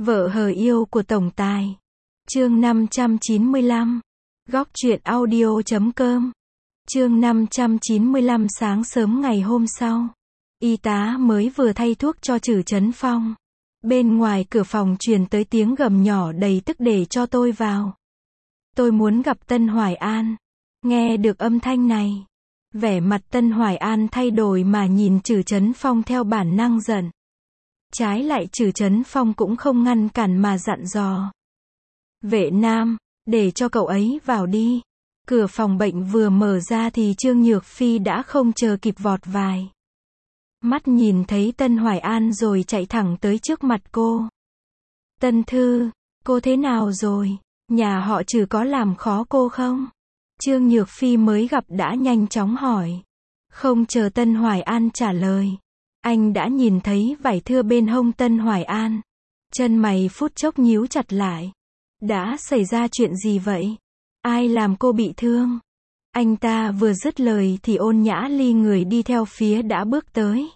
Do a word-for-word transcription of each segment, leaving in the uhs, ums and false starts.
Vợ hờ yêu của tổng tài. Chương năm trăm chín mươi lăm. Góc truyện audio chấm com. Chương năm trăm chín mươi lăm. Sáng sớm ngày hôm sau, y tá mới vừa thay thuốc cho Trử Chấn Phong. Bên ngoài cửa phòng truyền tới tiếng gầm nhỏ đầy tức để cho tôi vào. Tôi muốn gặp Tân Hoài An. Nghe được âm thanh này, vẻ mặt Tân Hoài An thay đổi mà nhìn Trử Chấn Phong theo bản năng giận. Trái lại Trử Chấn Phong cũng không ngăn cản mà dặn dò. Vệ Nam, để cho cậu ấy vào đi. Cửa phòng bệnh vừa mở ra thì Trương Nhược Phi đã không chờ kịp vọt vài. Mắt nhìn thấy Tân Hoài An rồi chạy thẳng tới trước mặt cô. Tân Thư, cô thế nào rồi? Nhà họ Trử có làm khó cô không? Trương Nhược Phi mới gặp đã nhanh chóng hỏi. Không chờ Tân Hoài An trả lời, anh đã nhìn thấy vải thưa bên hông Tân Hoài An. Chân mày phút chốc nhíu chặt lại. Đã xảy ra chuyện gì vậy? Ai làm cô bị thương? Anh ta vừa dứt lời thì Ôn Nhã Ly người đi theo phía đã bước tới.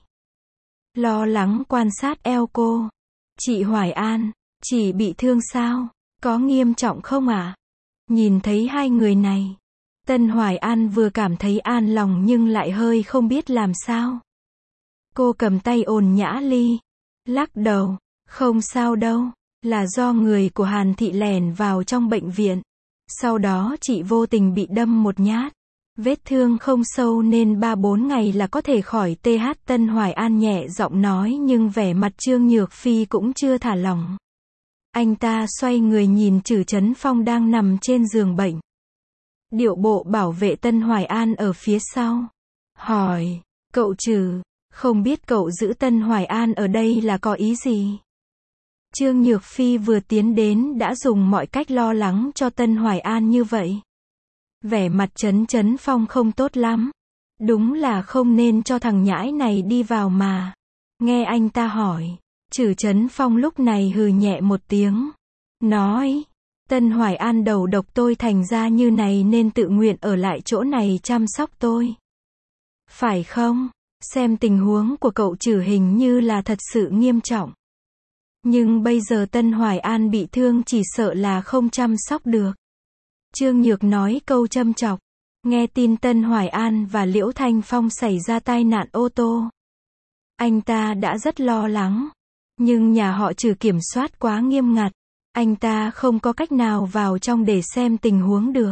Lo lắng quan sát eo cô. Chị Hoài An, chị bị thương sao? Có nghiêm trọng không ạ? À? Nhìn thấy hai người này, Tân Hoài An vừa cảm thấy an lòng nhưng lại hơi không biết làm sao. Cô cầm tay Ôn Nhã Ly, lắc đầu, không sao đâu, là do người của Hàn Thị lẻn vào trong bệnh viện. Sau đó chị vô tình bị đâm một nhát. Vết thương không sâu nên ba bốn ngày là có thể khỏi. Th Tân Hoài An nhẹ giọng nói nhưng vẻ mặt Trương Nhược Phi cũng chưa thả lỏng. Anh ta xoay người nhìn Trử Chấn Phong đang nằm trên giường bệnh. Điệu bộ bảo vệ Tân Hoài An ở phía sau. Hỏi, cậu Trử, không biết cậu giữ Tân Hoài An ở đây là có ý gì? Trương Nhược Phi vừa tiến đến đã dùng mọi cách lo lắng cho Tân Hoài An như vậy. Vẻ mặt Trấn Chấn Phong không tốt lắm. Đúng là không nên cho thằng nhãi này đi vào mà. Nghe anh ta hỏi, Trử Chấn Phong lúc này hừ nhẹ một tiếng. Nói, Tân Hoài An đầu độc tôi thành ra như này nên tự nguyện ở lại chỗ này chăm sóc tôi. Phải không? Xem tình huống của cậu Trử hình như là thật sự nghiêm trọng. Nhưng bây giờ Tân Hoài An bị thương chỉ sợ là không chăm sóc được. Trương Nhược nói câu châm chọc. Nghe tin Tân Hoài An và Liễu Thanh Phong xảy ra tai nạn ô tô, anh ta đã rất lo lắng. Nhưng nhà họ Trử kiểm soát quá nghiêm ngặt. Anh ta không có cách nào vào trong để xem tình huống được.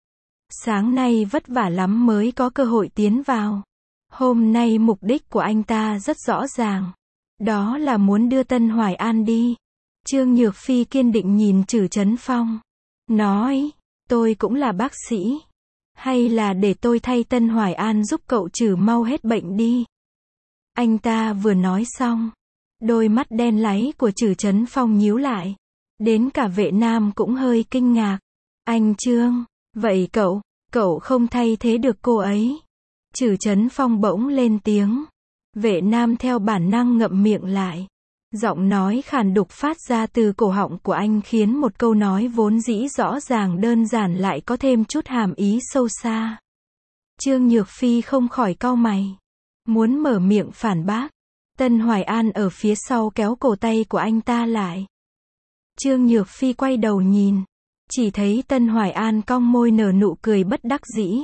Sáng nay vất vả lắm mới có cơ hội tiến vào. Hôm nay mục đích của anh ta rất rõ ràng. Đó là muốn đưa Tân Hoài An đi. Trương Nhược Phi kiên định nhìn Trử Chấn Phong. Nói, tôi cũng là bác sĩ. Hay là để tôi thay Tân Hoài An giúp cậu Trử mau hết bệnh đi. Anh ta vừa nói xong, đôi mắt đen láy của Trử Chấn Phong nhíu lại. Đến cả Vệ Nam cũng hơi kinh ngạc. Anh Trương, vậy cậu, cậu không thay thế được cô ấy. Trử Chấn Phong bỗng lên tiếng. Vệ Nam theo bản năng ngậm miệng lại. Giọng nói khàn đục phát ra từ cổ họng của anh khiến một câu nói vốn dĩ rõ ràng đơn giản lại có thêm chút hàm ý sâu xa. Trương Nhược Phi không khỏi cau mày. Muốn mở miệng phản bác. Tân Hoài An ở phía sau kéo cổ tay của anh ta lại. Trương Nhược Phi quay đầu nhìn. Chỉ thấy Tân Hoài An cong môi nở nụ cười bất đắc dĩ.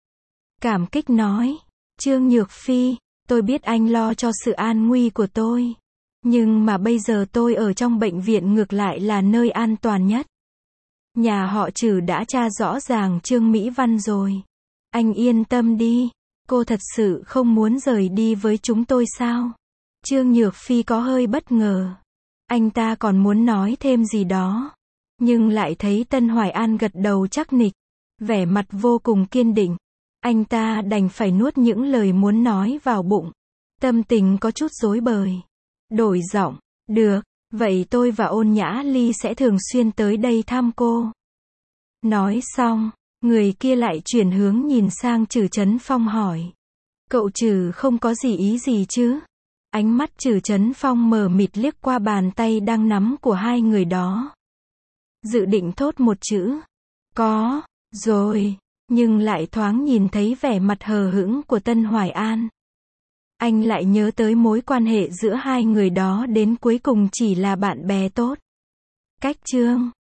Cảm kích nói. Trương Nhược Phi, tôi biết anh lo cho sự an nguy của tôi. Nhưng mà bây giờ tôi ở trong bệnh viện ngược lại là nơi an toàn nhất. Nhà họ Trử đã tra rõ ràng Trương Mỹ Văn rồi. Anh yên tâm đi. Cô thật sự không muốn rời đi với chúng tôi sao? Trương Nhược Phi có hơi bất ngờ. Anh ta còn muốn nói thêm gì đó. Nhưng lại thấy Tân Hoài An gật đầu chắc nịch. Vẻ mặt vô cùng kiên định. Anh ta đành phải nuốt những lời muốn nói vào bụng. Tâm tình có chút rối bời. Đổi giọng. Được, vậy tôi và Ôn Nhã Ly sẽ thường xuyên tới đây thăm cô. Nói xong, người kia lại chuyển hướng nhìn sang Trử Chấn Phong hỏi. Cậu Trử không có gì ý gì chứ? Ánh mắt Trử Chấn Phong mờ mịt liếc qua bàn tay đang nắm của hai người đó. Dự định thốt một chữ. Có, rồi. Nhưng lại thoáng nhìn thấy vẻ mặt hờ hững của Tân Hoài An. Anh lại nhớ tới mối quan hệ giữa hai người đó đến cuối cùng chỉ là bạn bè tốt. Cách chương